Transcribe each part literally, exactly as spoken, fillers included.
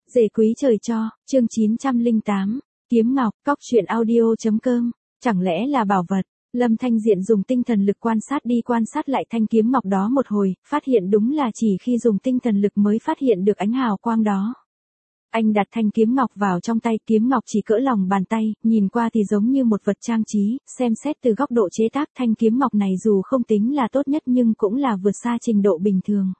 Rể quý trời cho, chương chín trăm lẻ tám, Kiếm Ngọc, cóc truyện audio.com, chẳng lẽ là bảo vật? Lâm Thanh Diện dùng tinh thần lực quan sát đi quan sát lại thanh kiếm ngọc đó một hồi, phát hiện đúng là chỉ khi dùng tinh thần lực mới phát hiện được ánh hào quang đó. Anh đặt thanh kiếm ngọc vào trong tay, kiếm ngọc chỉ cỡ lòng bàn tay, nhìn qua thì giống như một vật trang trí, xem xét từ góc độ chế tác thanh kiếm ngọc này dù không tính là tốt nhất nhưng cũng là vượt xa trình độ bình thường.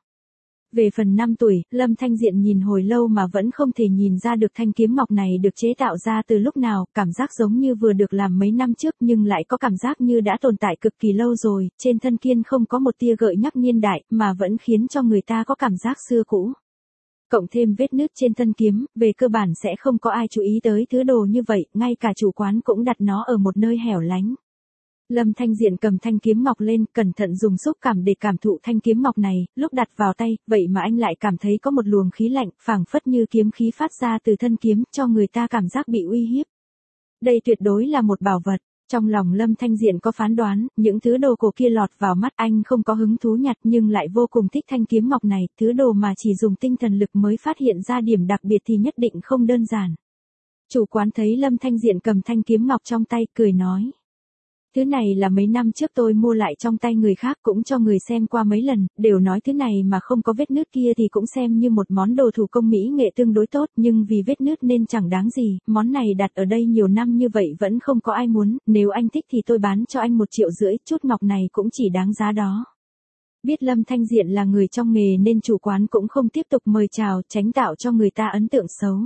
Về phần năm tuổi, Lâm Thanh Diện nhìn hồi lâu mà vẫn không thể nhìn ra được thanh kiếm ngọc này được chế tạo ra từ lúc nào, cảm giác giống như vừa được làm mấy năm trước nhưng lại có cảm giác như đã tồn tại cực kỳ lâu rồi, trên thân kiên không có một tia gợi nhắc niên đại, mà vẫn khiến cho người ta có cảm giác xưa cũ. Cộng thêm vết nứt trên thân kiếm, về cơ bản sẽ không có ai chú ý tới thứ đồ như vậy, ngay cả chủ quán cũng đặt nó ở một nơi hẻo lánh. Lâm Thanh Diện cầm thanh kiếm ngọc lên, cẩn thận dùng xúc cảm để cảm thụ thanh kiếm ngọc này, lúc đặt vào tay, vậy mà anh lại cảm thấy có một luồng khí lạnh, phảng phất như kiếm khí phát ra từ thân kiếm, cho người ta cảm giác bị uy hiếp. Đây tuyệt đối là một bảo vật. Trong lòng Lâm Thanh Diện có phán đoán, những thứ đồ cổ kia lọt vào mắt anh không có hứng thú nhặt nhưng lại vô cùng thích thanh kiếm ngọc này, thứ đồ mà chỉ dùng tinh thần lực mới phát hiện ra điểm đặc biệt thì nhất định không đơn giản. Chủ quán thấy Lâm Thanh Diện cầm thanh kiếm ngọc trong tay, cười nói. Thứ này là mấy năm trước tôi mua lại trong tay người khác, cũng cho người xem qua mấy lần, đều nói thứ này mà không có vết nứt kia thì cũng xem như một món đồ thủ công mỹ nghệ tương đối tốt, nhưng vì vết nứt nên chẳng đáng gì, món này đặt ở đây nhiều năm như vậy vẫn không có ai muốn, nếu anh thích thì tôi bán cho anh một triệu rưỡi, chút ngọc này cũng chỉ đáng giá đó. Biết Lâm Thanh Diện là người trong nghề nên chủ quán cũng không tiếp tục mời chào, tránh tạo cho người ta ấn tượng xấu.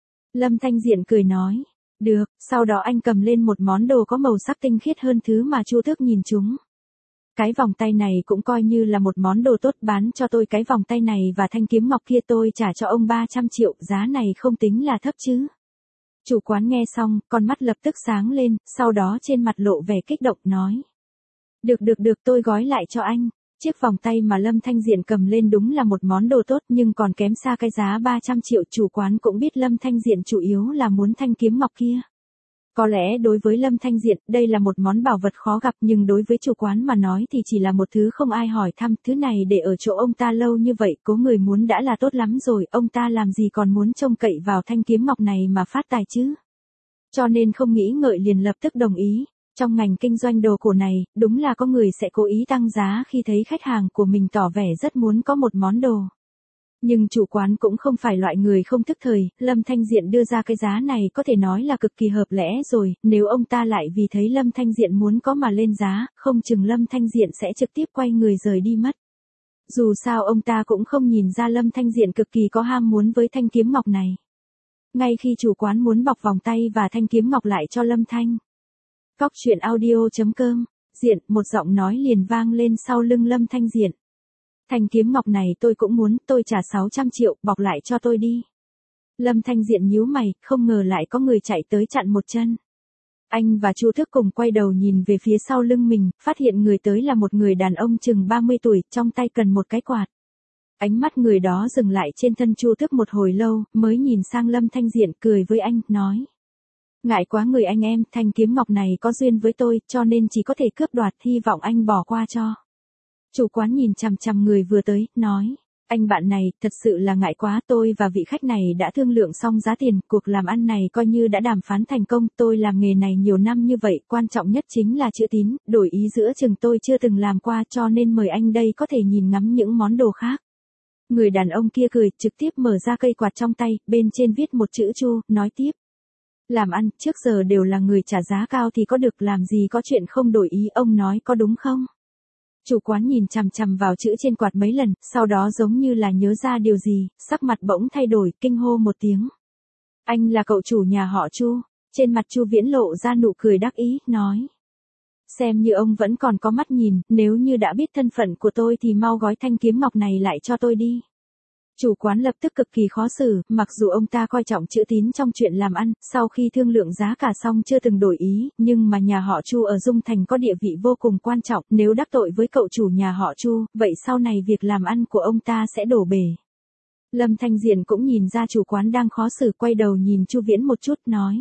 Lâm Thanh Diện cười nói. Được, sau đó anh cầm lên một món đồ có màu sắc tinh khiết hơn thứ mà Chu Tước nhìn chúng. Cái vòng tay này cũng coi như là một món đồ tốt, bán cho tôi cái vòng tay này và thanh kiếm ngọc kia tôi trả cho ông ba trăm triệu, giá này không tính là thấp chứ. Chủ quán nghe xong, con mắt lập tức sáng lên, sau đó trên mặt lộ vẻ kích động nói. Được được được, tôi gói lại cho anh. Chiếc vòng tay mà Lâm Thanh Diện cầm lên đúng là một món đồ tốt nhưng còn kém xa cái giá ba trăm triệu, chủ quán cũng biết Lâm Thanh Diện chủ yếu là muốn thanh kiếm ngọc kia. Có lẽ đối với Lâm Thanh Diện, đây là một món bảo vật khó gặp nhưng đối với chủ quán mà nói thì chỉ là một thứ không ai hỏi thăm, thứ này để ở chỗ ông ta lâu như vậy, có người muốn đã là tốt lắm rồi, ông ta làm gì còn muốn trông cậy vào thanh kiếm ngọc này mà phát tài chứ. Cho nên không nghĩ ngợi liền lập tức đồng ý. Trong ngành kinh doanh đồ cổ này, đúng là có người sẽ cố ý tăng giá khi thấy khách hàng của mình tỏ vẻ rất muốn có một món đồ. Nhưng chủ quán cũng không phải loại người không thức thời, Lâm Thanh Diện đưa ra cái giá này có thể nói là cực kỳ hợp lẽ rồi, nếu ông ta lại vì thấy Lâm Thanh Diện muốn có mà lên giá, không chừng Lâm Thanh Diện sẽ trực tiếp quay người rời đi mất. Dù sao ông ta cũng không nhìn ra Lâm Thanh Diện cực kỳ có ham muốn với thanh kiếm ngọc này. Ngay khi chủ quán muốn bọc vòng tay và thanh kiếm ngọc lại cho Lâm Thanh Cóc truyện audio.com, Diện, một giọng nói liền vang lên sau lưng Lâm Thanh Diện. Thanh kiếm ngọc này tôi cũng muốn, tôi trả sáu trăm triệu, bọc lại cho tôi đi. Lâm Thanh Diện nhíu mày, không ngờ lại có người chạy tới chặn một chân. Anh và Chu Tước cùng quay đầu nhìn về phía sau lưng mình, phát hiện người tới là một người đàn ông chừng ba mươi tuổi, trong tay cầm một cái quạt. Ánh mắt người đó dừng lại trên thân Chu Tước một hồi lâu, mới nhìn sang Lâm Thanh Diện, cười với anh, nói. Ngại quá người anh em, thanh kiếm ngọc này có duyên với tôi, cho nên chỉ có thể cướp đoạt, hy vọng anh bỏ qua cho. Chủ quán nhìn chằm chằm người vừa tới, nói, anh bạn này, thật sự là ngại quá, tôi và vị khách này đã thương lượng xong giá tiền, cuộc làm ăn này coi như đã đàm phán thành công, tôi làm nghề này nhiều năm như vậy, quan trọng nhất chính là chữ tín, đổi ý giữa chừng tôi chưa từng làm qua cho nên mời anh đây có thể nhìn ngắm những món đồ khác. Người đàn ông kia cười, trực tiếp mở ra cây quạt trong tay, bên trên viết một chữ Chu, nói tiếp. Làm ăn, trước giờ đều là người trả giá cao thì có được, làm gì có chuyện không đổi ý, ông nói có đúng không? Chủ quán nhìn chằm chằm vào chữ trên quạt mấy lần, sau đó giống như là nhớ ra điều gì, sắc mặt bỗng thay đổi, kinh hô một tiếng. Anh là cậu chủ nhà họ Chu. Trên mặt Chu Viễn lộ ra nụ cười đắc ý, nói. Xem như ông vẫn còn có mắt nhìn, nếu như đã biết thân phận của tôi thì mau gói thanh kiếm ngọc này lại cho tôi đi. Chủ quán lập tức cực kỳ khó xử, mặc dù ông ta coi trọng chữ tín trong chuyện làm ăn, sau khi thương lượng giá cả xong chưa từng đổi ý, nhưng mà nhà họ Chu ở Dung Thành có địa vị vô cùng quan trọng, nếu đắc tội với cậu chủ nhà họ Chu, vậy sau này việc làm ăn của ông ta sẽ đổ bể. Lâm Thanh Diện cũng nhìn ra chủ quán đang khó xử, quay đầu nhìn Chu Viễn một chút, nói.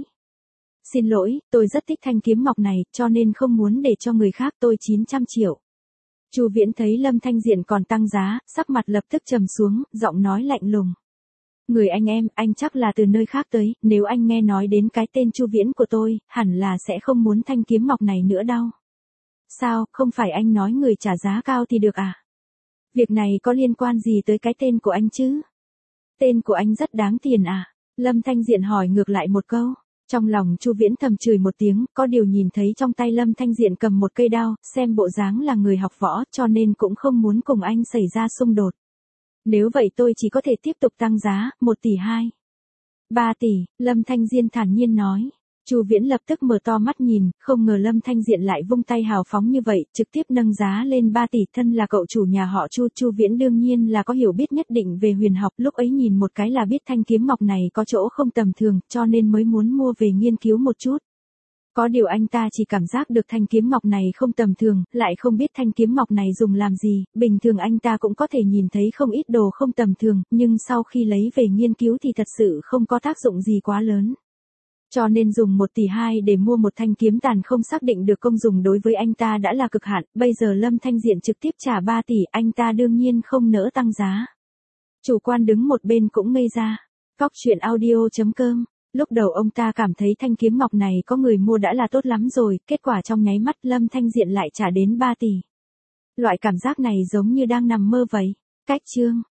Xin lỗi, tôi rất thích thanh kiếm ngọc này, cho nên không muốn để cho người khác, tôi chín trăm triệu. Chu Viễn thấy Lâm Thanh Diện còn tăng giá, sắc mặt lập tức trầm xuống, giọng nói lạnh lùng. Người anh em, anh chắc là từ nơi khác tới, nếu anh nghe nói đến cái tên Chu Viễn của tôi, hẳn là sẽ không muốn thanh kiếm ngọc này nữa đâu. Sao, không phải anh nói người trả giá cao thì được à? Việc này có liên quan gì tới cái tên của anh chứ? Tên của anh rất đáng tiền à? Lâm Thanh Diện hỏi ngược lại một câu. Trong lòng Chu Viễn thầm chửi một tiếng, có điều nhìn thấy trong tay Lâm Thanh Diện cầm một cây đao, xem bộ dáng là người học võ, cho nên cũng không muốn cùng anh xảy ra xung đột. Nếu vậy tôi chỉ có thể tiếp tục tăng giá, một tỷ hai. ba tỷ, Lâm Thanh Diên thản nhiên nói. Chu Viễn lập tức mở to mắt nhìn, không ngờ Lâm Thanh Diện lại vung tay hào phóng như vậy, trực tiếp nâng giá lên ba tỷ. Thân là cậu chủ nhà họ Chu, Chu Viễn đương nhiên là có hiểu biết nhất định về huyền học, lúc ấy nhìn một cái là biết thanh kiếm ngọc này có chỗ không tầm thường, cho nên mới muốn mua về nghiên cứu một chút. Có điều anh ta chỉ cảm giác được thanh kiếm ngọc này không tầm thường, lại không biết thanh kiếm ngọc này dùng làm gì, bình thường anh ta cũng có thể nhìn thấy không ít đồ không tầm thường, nhưng sau khi lấy về nghiên cứu thì thật sự không có tác dụng gì quá lớn. Cho nên dùng một tỷ hai để mua một thanh kiếm tàn không xác định được công dùng đối với anh ta đã là cực hạn, bây giờ Lâm Thanh Diện trực tiếp trả ba tỷ, anh ta đương nhiên không nỡ tăng giá. Chủ quan đứng một bên cũng ngây ra. Cóc truyện audio chấm com. Lúc đầu ông ta cảm thấy thanh kiếm ngọc này có người mua đã là tốt lắm rồi, kết quả trong nháy mắt Lâm Thanh Diện lại trả đến ba tỷ. Loại cảm giác này giống như đang nằm mơ vậy. Cách chương